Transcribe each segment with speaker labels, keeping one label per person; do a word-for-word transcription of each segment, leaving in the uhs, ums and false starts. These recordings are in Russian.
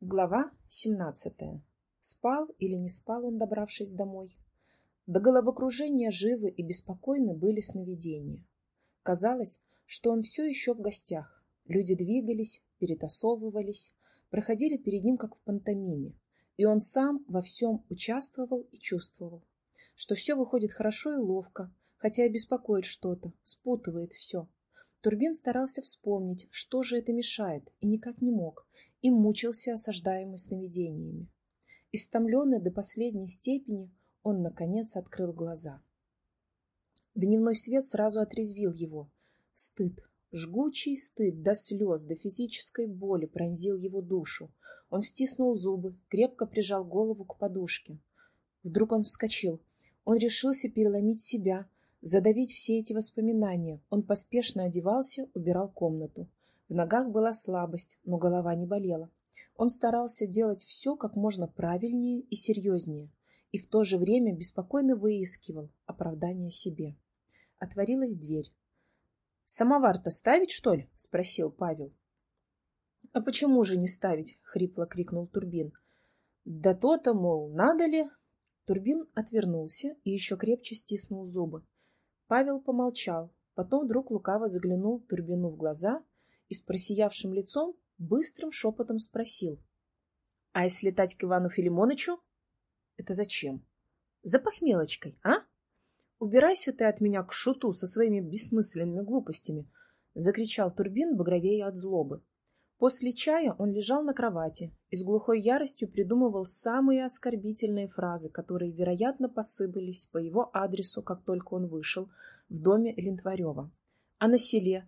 Speaker 1: Глава семнадцатая. Спал или не спал он, добравшись домой? До головокружения живы и беспокойны были сновидения. Казалось, что он все еще в гостях. Люди двигались, перетасовывались, проходили перед ним, как в пантомиме. И он сам во всем участвовал и чувствовал, что все выходит хорошо и ловко, хотя и беспокоит что-то, спутывает все. Турбин старался вспомнить, что же это мешает, и никак не мог, и мучился, осаждаемый сновидениями. Истомленный до последней степени, он, наконец, открыл глаза. Дневной свет сразу отрезвил его. Стыд, жгучий стыд до слез, до физической боли пронзил его душу. Он стиснул зубы, крепко прижал голову к подушке. Вдруг он вскочил. Он решился переломить себя, задавить все эти воспоминания. Он поспешно одевался, убирал комнату. В ногах была слабость, но голова не болела. Он старался делать все как можно правильнее и серьезнее, и в то же время беспокойно выискивал оправдание себе. Отворилась дверь. «Самовар-то ставить, что ли?» — спросил Павел. «А почему же не ставить?» — хрипло крикнул Турбин. «Да то-то, мол, надо ли?» Турбин отвернулся и еще крепче стиснул зубы. Павел помолчал, потом вдруг лукаво заглянул Турбину в глаза и с просиявшим лицом быстрым шепотом спросил: — А если летать к Ивану Филимонычу? — Это зачем? — За похмелочкой, а? — Убирайся ты от меня к шуту со своими бессмысленными глупостями! — закричал Турбин, багровея от злобы. После чая он лежал на кровати и с глухой яростью придумывал самые оскорбительные фразы, которые, вероятно, посыпались по его адресу, как только он вышел в доме Лентварева. А на селе?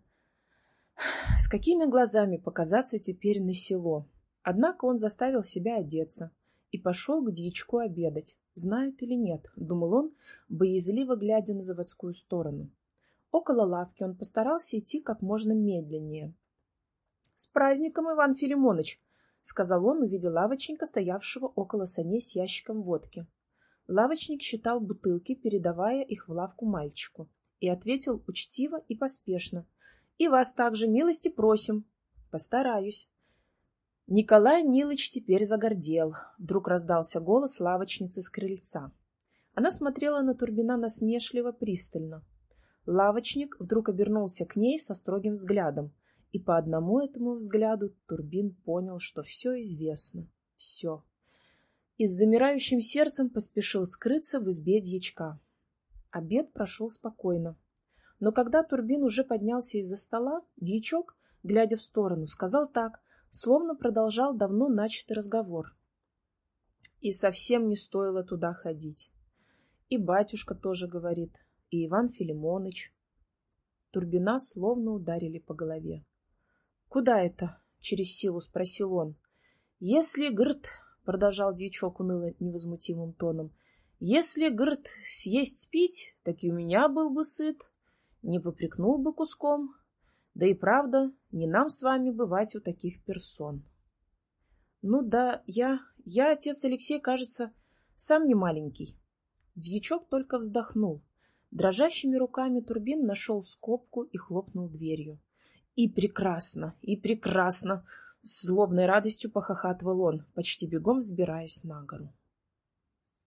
Speaker 1: С какими глазами показаться теперь на село? Однако он заставил себя одеться и пошел к дьячку обедать. Знают или нет, думал он, боязливо глядя на заводскую сторону. Около лавки он постарался идти как можно медленнее. — С праздником, Иван Филимоныч! — сказал он, увидя лавочника, стоявшего около саней с ящиком водки. Лавочник считал бутылки, передавая их в лавку мальчику, и ответил учтиво и поспешно: — И вас также милости просим. — Постараюсь. Николай Нилыч теперь загордел. Вдруг раздался голос лавочницы с крыльца. Она смотрела на Турбина насмешливо, пристально. Лавочник вдруг обернулся к ней со строгим взглядом, и по одному этому взгляду Турбин понял, что все известно. Все. И с замирающим сердцем поспешил скрыться в избе дьячка. Обед прошел спокойно. Но когда Турбин уже поднялся из-за стола, дьячок, глядя в сторону, сказал так, словно продолжал давно начатый разговор. И совсем не стоило туда ходить. И батюшка тоже говорит, и Иван Филимоныч. Турбина словно ударили по голове. — Куда это? — через силу спросил он. — Если, грт, — продолжал дьячок уныло невозмутимым тоном, — если, грт, съесть спить, так и у меня был бы сыт. Не попрекнул бы куском. Да и правда, не нам с вами бывать у таких персон. Ну да, я, я, отец Алексей, кажется, сам не маленький. Дьячок только вздохнул. Дрожащими руками Турбин нашел скобку и хлопнул дверью. И прекрасно, и прекрасно! С злобной радостью похохатывал он, почти бегом взбираясь на гору.